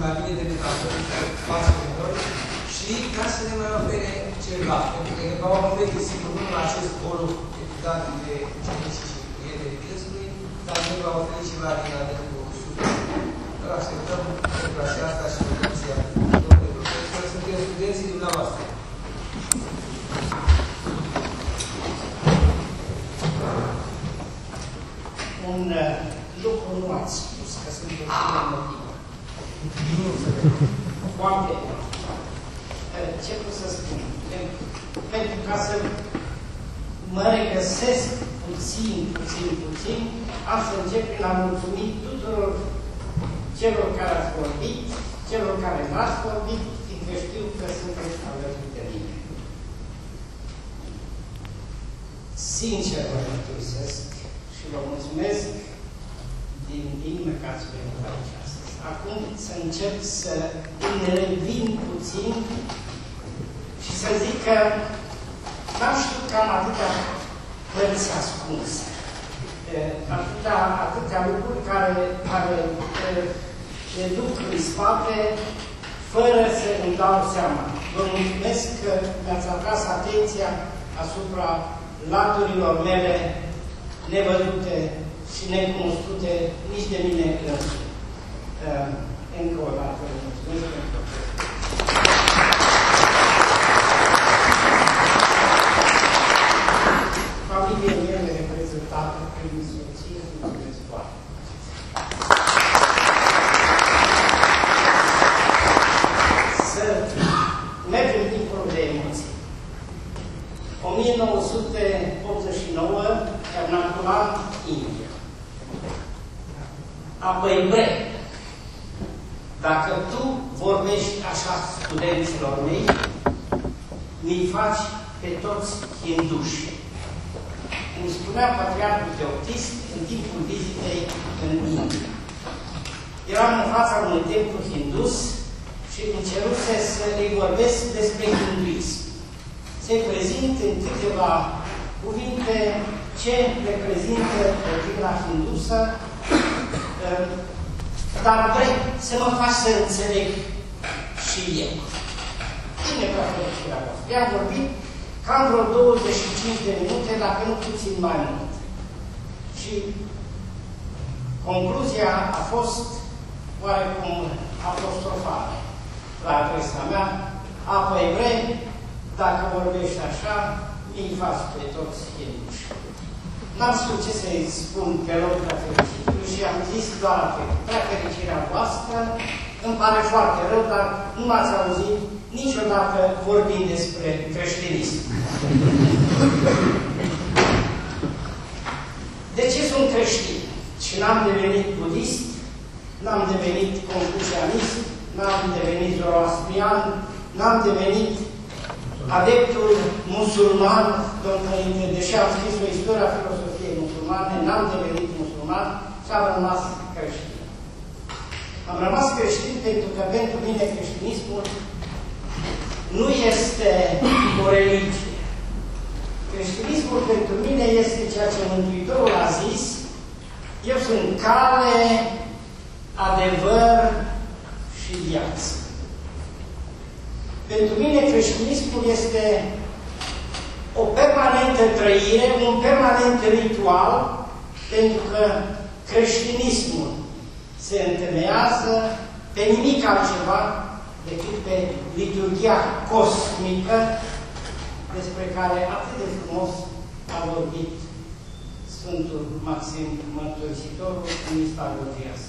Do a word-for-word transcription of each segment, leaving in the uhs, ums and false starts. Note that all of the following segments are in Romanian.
mai bine de metaforă pastorilor și ca să ne mai ofere ceva. Pentru că ne va oferi, sigur, nu la acest olu dat de cenicii și prietenii Cristului, dar ne va oferi ceva din adâncul sufletului. Îl așteptăm pentru aceasta și producția Domnului Profesor. Suntem studenții dumneavoastră. Un uh, lucru nu ați spus, că sunt o fie motivă. Foarte bun. Uh, ce pot să spun? Pentru, pentru ca să mă regăsesc puțin, puțin, puțin, am să încep prin a mulțumi tuturor celor care ați vorbit, celor care n-ați vorbit, fiindcă știu că sunteți alături de mine. Sincer vă mărturisesc și vă mulțumesc din inimă că ați venit aici astăzi. Acum să încep să îmi revin puțin și să zic că n-am știut că am atâtea părți ascunse, atâtea, atâtea lucruri care, care le duc în spate fără să îmi dau seama. Vă mulțumesc că mi-ați atras atenția asupra laturilor mele nevăzute și necunoscute nici de mine însumi. Uh, încă o dată vă mulțumesc pentru că familie mele reprezentată prin soție, mulțumesc foarte. Să mergem dincolo de emoții. o mie nouă sute optzeci și nouă, Ernakulam, India. Apoi bre, dacă tu vorbești așa studenților mei, mi-i faci pe toți hinduși. Îmi spunea patriarhul Teoctist în timpul vizitei în India. Eram în fața unui templu hindus și îmi ceruse să îi vorbesc despre hinduism. Se prezint în câteva cuvinte ce reprezintă doctrina hindusă, dar vrei să mă faci să înțeleg și eu. Bine, vreau să vă I-am vorbit cam vreo douăzeci și cinci de minute, dacă nu puțin mai mult. Și concluzia a fost oarecum apostrofată la adresa mea. Apoi vrei, dacă vorbești așa, mi-i faci pe toți hinduși. N-am știut ce să-i spun pe loc la fericitul și am zis doar atât. Prea fericirea voastră, îmi pare foarte rău, dar nu m-ați auzit niciodată vorbind despre creștinism. De ce sunt creștin? Și n-am devenit budist, n-am devenit confucianist, n-am devenit zoroastrian, n-am devenit adeptul musulman, domnul Părinte, deși am scris o istorie a filosofiei musulmane, n-am devenit musulman și am rămas creștin. Am rămas creștin pentru că pentru mine creștinismul nu este o religie. Creștinismul pentru mine este ceea ce Mântuitorul a zis: eu sunt cale, adevăr și viață. Pentru mine creștinismul este o permanentă trăire, un permanent ritual, pentru că creștinismul se întemeiază pe nimic altceva decât pe liturghia cosmică despre care atât de frumos a vorbit Sfântul Maxim Mărturisitorul în istalogia sa.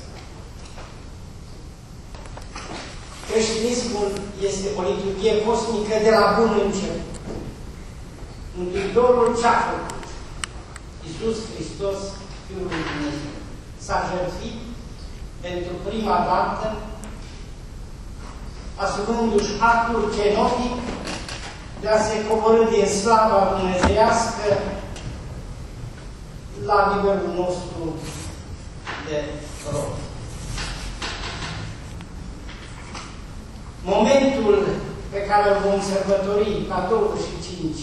Creștinismul este o liturghie cosmică de la bun început. Mântuitorul ce-a făcut? Iisus Hristos, Fiul lui Dumnezeu, s-a jertfit pentru prima dată, asumându-și actul kenotic de a se coborî din slava dumnezeiască la nivelul nostru de rob. Momentul pe care îl vom sărbători la douăzeci și cinci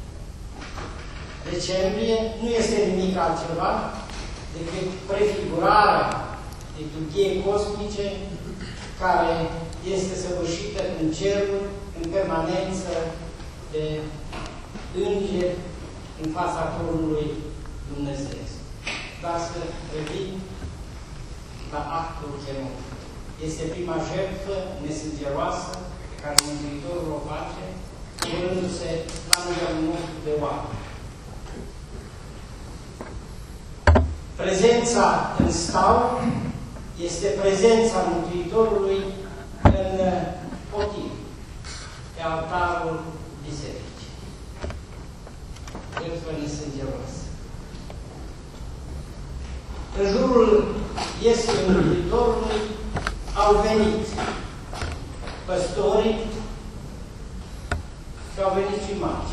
decembrie nu este nimic altceva decât prefigurarea liturghiei cosmice care este săvârșită în cerul, în permanență de îngeri în fața tronului Dumnezeu. Dar să revin la actul chemat. Este prima jertfă nesângeroasă pe care Mântuitorul o face, urându-se la nivelul nostru de oameni. Prezența în staul este prezența Mântuitorului în potir, pe altarul bisericii. Jertfă nesângeroasă. În jurul Iesului Mântuitorului au venit păstorii și au venit și magii.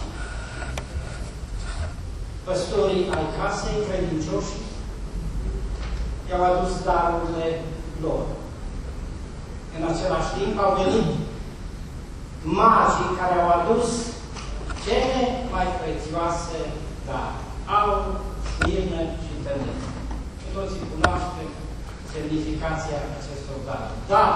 Păstorii ai casei, credincioși, i-au adus darurile lor. În același timp au venit magii care au adus cele mai prețioase daruri: aur, smirnă și tămâie. Cu toții cunoaștem semnificația acestor daruri. Dar,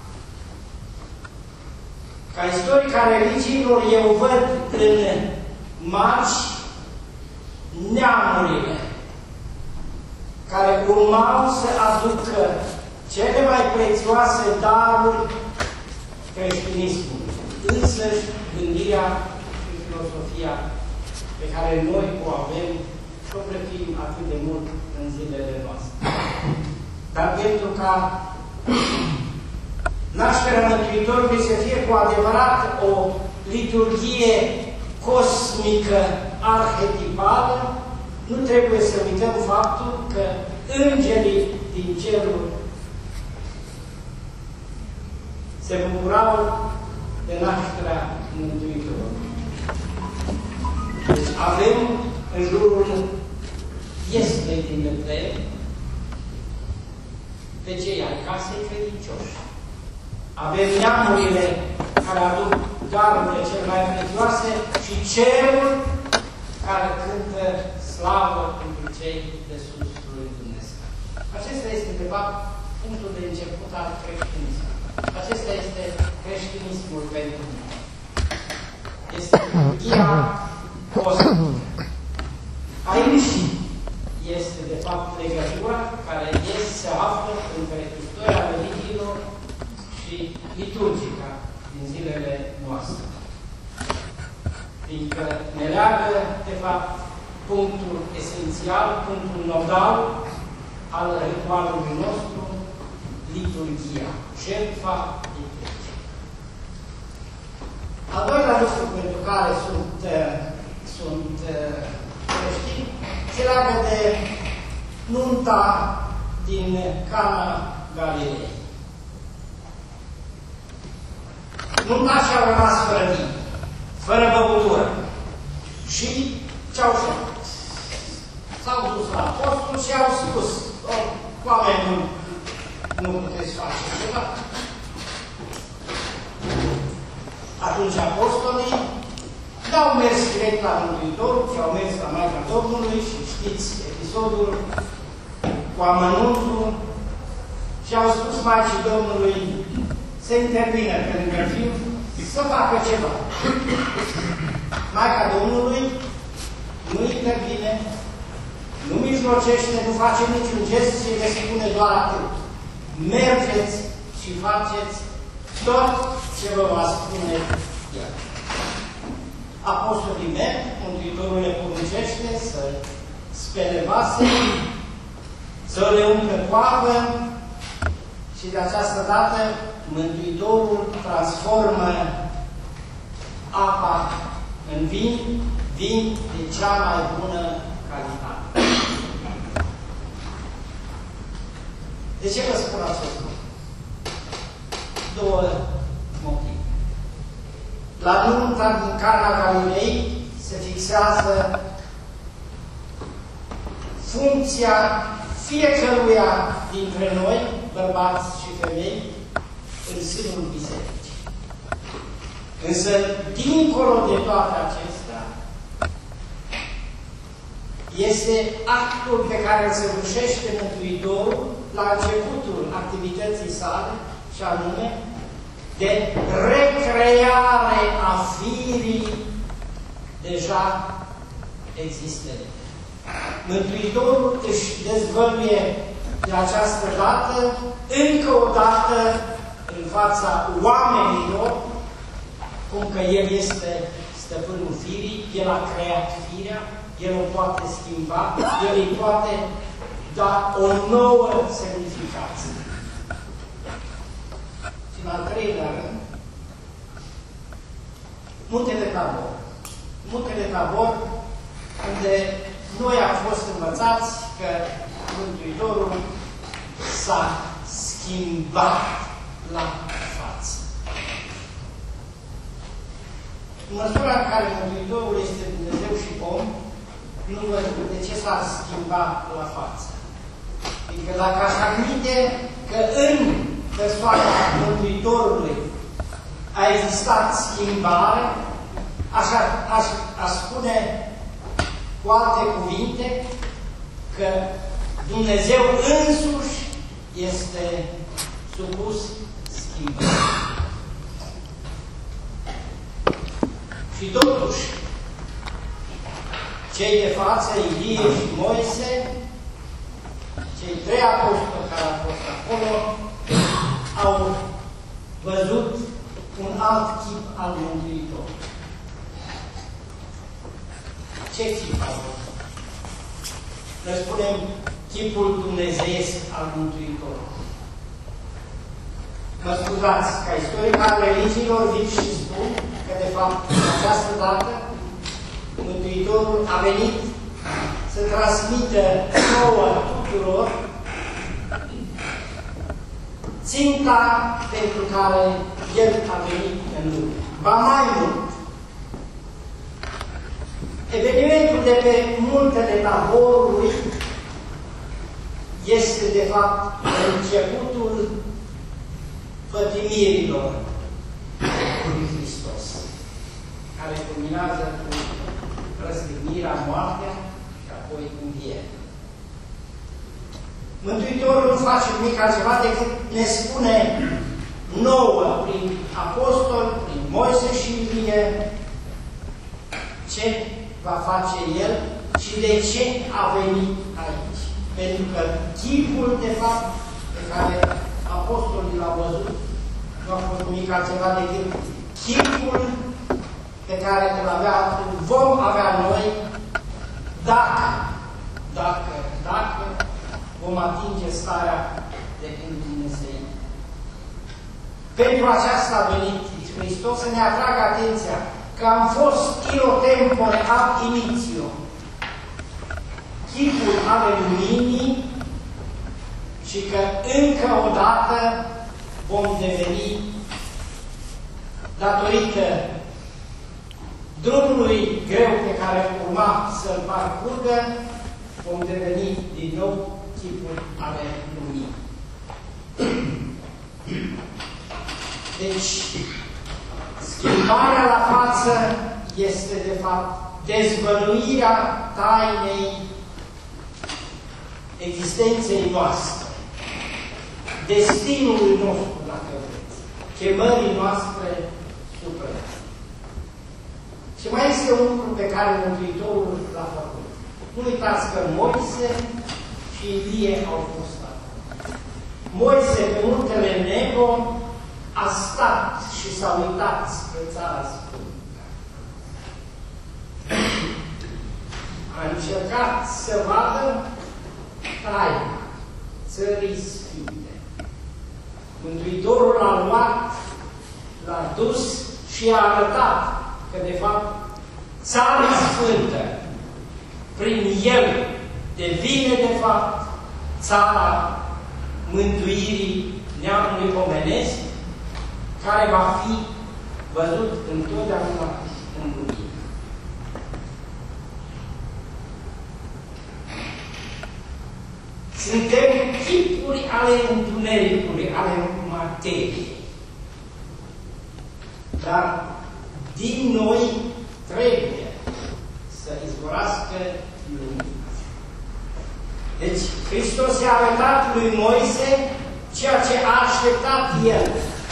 ca istorica religiilor, eu văd în magi neamurile care urmau să aducă cele mai prețioase daruri creștinismului, însăși gândirea și filosofia pe care noi o avem și o prețuim atât de mult în zilele noastre. Dar pentru ca nașterea Mântuitorului să fie cu adevărat o liturghie cosmică arhetipală, nu trebuie să uităm faptul că îngerii din cerul se bucurau de nașterea Mântuitorului. Deci avem în jurul Ieslei din Betleem pe cei ai casei credincioși. Avem neamurile care aduc darurile cele mai prețioase și cerul care cântă slavă pentru cei de sus lui Dumnezeu. Acesta este, de fapt, punctul de început al creștinismului. Acesta este creștinismul pentru mine. Este liturghia cosmică. Aici este, de fapt, legătura care este, se află între istoria religiilor și liturgica din zilele noastre. Fiindcă ne leagă, de fapt, punctul esențial, punctul nodal al ritualului nostru, liturghia, jertfa liturgică. Al doilea lucru pentru care sunt, sunt creștini se leagă de nunta din Cana Galilei. Nunta și-au rămas fără vin, fără băutură. Și ce-au făcut? S-au dus la apostol și au spus: oameni buni, nu puteți face ceva. Atunci apostolii n-au mers direct la Mântuitorul, ci au mers la Maica Domnului și știți episodul cu amănuntul și au spus Maicii Domnului să intervină pe lângă fiu, să facă ceva. Maica Domnului nu intervine, nu mijlocește, nu face niciun gest și le spune doar atât: mergeți și faceți tot ce vă va spune El. Apostolii merg, Mântuitorul le poruncește să spele vase, să le umple cu apă și de această dată Mântuitorul transformă apa în vin, vin de cea mai bună calitate. De ce vă spun acest lucru? Două motive. La nunta din Cana Galilei se fixează funcția fiecăruia dintre noi, bărbați și femei, în sânul bisericii. Însă, dincolo de toate acestea, este actul pe care îl săvârșește Mântuitorul la începutul activității sale și anume de recreare a firii deja existente. Mântuitorul își dezvăluie de această dată, încă o dată, în fața oamenilor, cum că El este stăpânul firii, El a creat firea, El o poate schimba, El îi poate da o nouă semnificație. Și în al treilea rând, Muntele Tabor. Muntele Tabor, unde noi am fost învățați că Mântuitorul s-a schimbat la față. În măsura în care Mântuitorul este Dumnezeu și om, nu văd de ce s-ar schimba la față. Adică dacă aș admite că în persoana Mântuitorului a existat schimbare, aș, aș, aș spune cu alte cuvinte că Dumnezeu însuși este supus schimbării. Și totuși, cei de față, Ilie și Moise, cei trei apostoli care au fost acolo, au văzut un alt chip al Mântuitorului. Ce chip au văzut? Noi spunem chipul dumnezeiesc al Mântuitorului. Mă scuzați, ca istoric al religiilor vin și spun că, de fapt, în această dată, Mântuitorul a venit să transmită nouă tuturor ținta pentru care El a venit în lume. Ba mai mult, evenimentul de pe Muntele Taborului este, de fapt, începutul pătimirilor lui Hristos, care culminează cu răstignirea, moartea și apoi învierea. Mântuitorul nu face nimic altceva decât ne spune nouă, prin apostol, prin Moise și Ilie, ce va face El și de ce a venit aici. Pentru că chipul, de fapt, pe care apostolii l-au văzut, nu a fost nimic altceva decât chipul pe care îl avea, îl vom avea noi, dacă, dacă, dacă vom atinge starea de când Dumnezeu. Pentru aceasta a venit Hristos să ne atragă atenția că am fost ilo tempore ab initio, chipul ale luminii, și că încă o dată vom deveni, datorită drumului greu pe care urma să-l parcurgă, vom deveni din nou chipul ale luminii. Deci, schimbarea la față este, de fapt, dezvăluirea tainei existenței noastre, destinului nostru, dacă vreți, chemării noastre supreme. Și mai este un lucru pe care Mântuitorul l-a făcut. Nu uitați că Moise și Ilie au fost acolo. Moise, pe Muntele Nebo, a stat și s-a uitat spre Țara Sfântă. A încercat să vadă taina Țării Sfinte. Mântuitorul l-a luat, l-a dus și a arătat că, de fapt, Țara Sfântă, prin El, devine, de fapt, țara mântuirii neamului omenesc, care va fi văzut întotdeauna în lumină. Suntem chipuri ale întunericului, ale materiei. Dar din noi trebuie să izvorască lumina. Deci, Hristos i-a arătat lui Moise ceea ce a așteptat El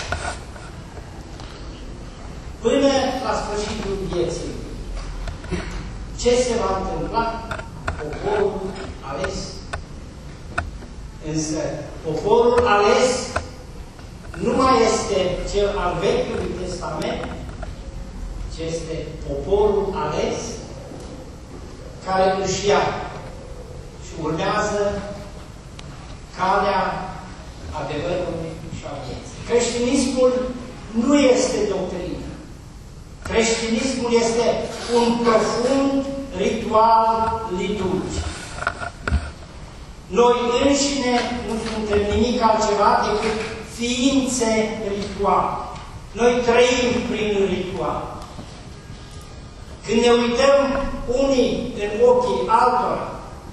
până la sfârșitul vieții. Ce se va întâmpla? Poporul ales. Însă, poporul ales nu mai este cel al Vechiului Testament, ci este poporul ales care își ia și urmează calea adevărului și a vieții. Creștinismul nu este doctrină. Creștinismul este un profund ritual liturgic. Noi înșine nu suntem nimic altceva decât ființe rituale. Noi trăim prin ritual. Când ne uităm unii în ochii altora,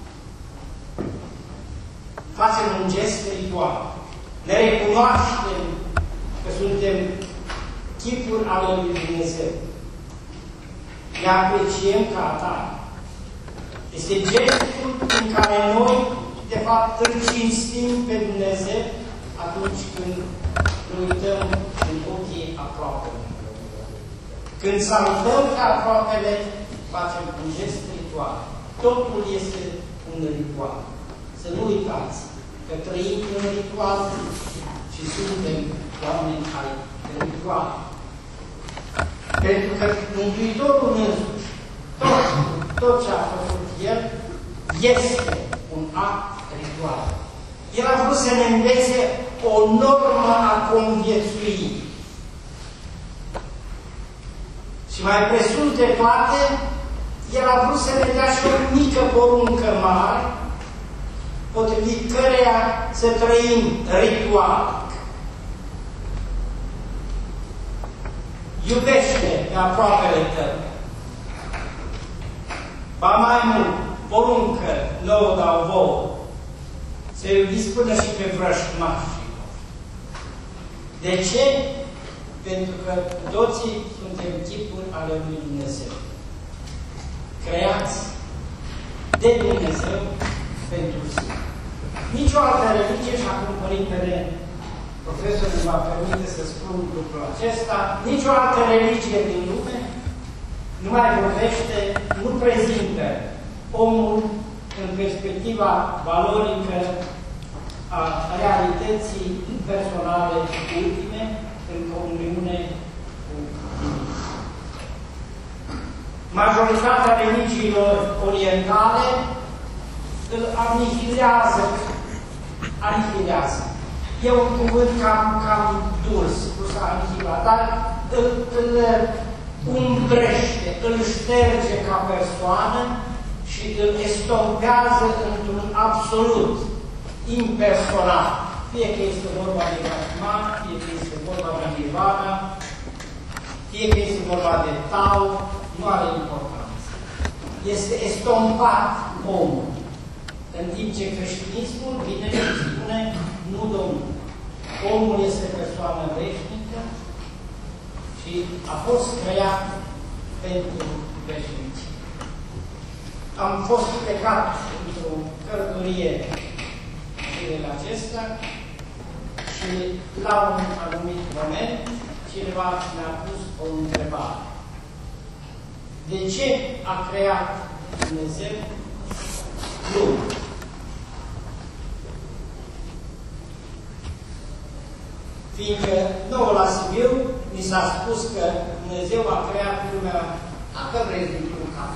facem un gest ritual. Ne recunoaștem că suntem chipuri ale lui Dumnezeu. Ne apreciem ca atare. Este gestul în care noi, de fapt, îl cinstim pe Dumnezeu atunci când ne uităm în ochii aproapele. Când salutăm pe aproapele, facem un gest ritual. Totul este un ritual. Să nu uitați că trăim un ritual și suntem oameni ai ritual. Pentru că Mântuitorul însuși, tot, tot ce a făcut El, este un act ritual. El a vrut să ne învețe o normă a conviețuirii. Și mai presus de toate, El a vrut să ne dea și o mică poruncă mare, potrivit căreia să trăim ritual. Iubește pe aproapele tău. Ba mai mult, poruncă nouă dau vouă, să iubiți până și pe vrăjmașii. De ce? Pentru că toții suntem chipuri ale lui Dumnezeu. Creați de Dumnezeu pentru sine. Nici o altă religie, și acum Părintele Profesor îmi va permite să spun lucrul acesta, nici o altă religie din lume nu mai vorbește, nu prezintă omul în perspectiva valorică a realității personale ultime în comuniune cu Dumnezeu. Majoritatea religiilor orientale îl anihilează, anihilează. E un cuvânt cam, cam dur, spus anihilat, dar îl, îl umbrește, îl șterge ca persoană și îl estompează într-un absolut impersonal. Fie că este vorba de Brahman, fie că este vorba de Nirvana, fie că este vorba de Tao, nu are importanță. Este estompat omul. În timp ce creștinismul vine și spune, nu Domnul. Omul este persoană veșnică și a fost creat pentru veșnicie. Am fost plecat într-o călătorie zilele acestea și la un anumit moment cineva mi-a pus o întrebare. De ce a creat Dumnezeu lumea? Fiindcă nouă la Sibiu mi s-a spus că Dumnezeu a creat lumea, dacă vreți, dintr-un cap.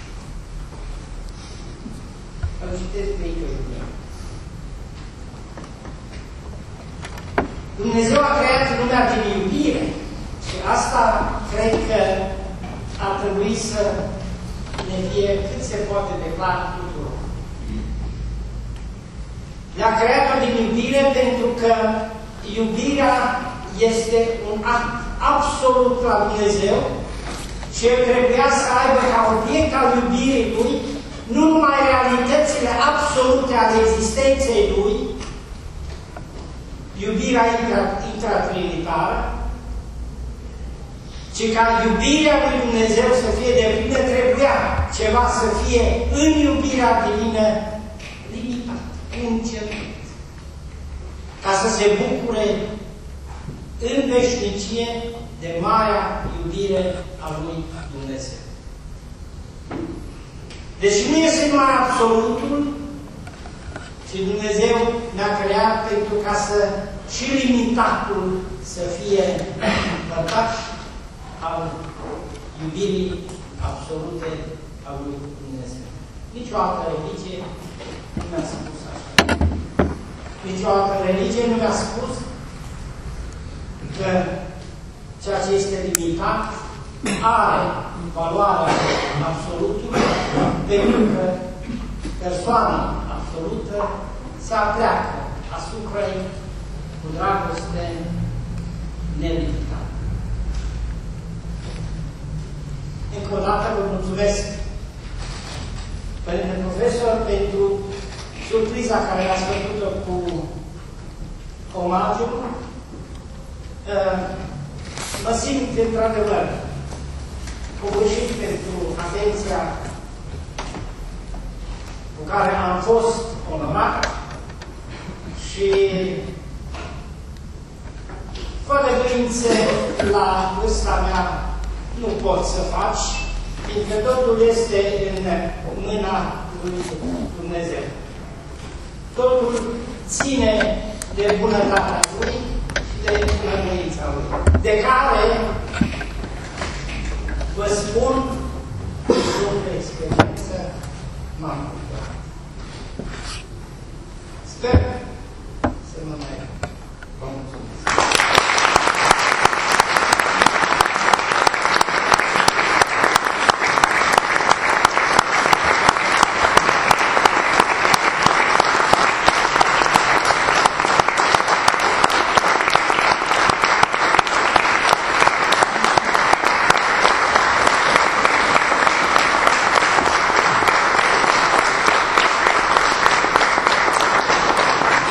Îl citesc pe Iisus. Dumnezeu a creat lumea din iubire și asta cred că ar trebui să ne fie cât se poate de clar tuturor. Ne-a creat-o din iubire pentru că iubirea este un act absolut la Dumnezeu și El trebuia să aibă ca obiect al iubirii Lui nu numai realitățile absolute ale existenței Lui, iubirea intratrinitară, ci ca iubirea lui Dumnezeu să fie deplină, trebuia ceva să fie în iubirea divină limitat, încercat. Ca să se bucure în veșnicie de marea iubire a lui Dumnezeu. Deși nu este numai absolutul, ci Dumnezeu ne-a creat pentru ca să și limitatul să fie părtaș al iubirii absolute a lui Dumnezeu. Nici o altă religie nu mi-a spus așa. Nici o altă religie nu mi-a spus că ceea ce este limitat are valoarea absolutului, pentru că persoana absolută se apleacă asupra ei cu dragoste nelimitată. Încă o dată vă mulțumesc, Părinte Profesor, pentru surpriza care ați făcut-o cu omagiul. Mă simt, într-adevăr, covârșit pentru atenția cu care am fost onorat și fără dorințe la vârsta mea nu pot să faci, fiindcă totul este în mâna lui Dumnezeu. Totul ține de bunătatea Lui și de bunăvoința Lui, de care vă spun după experiență m-am bucurat. Sper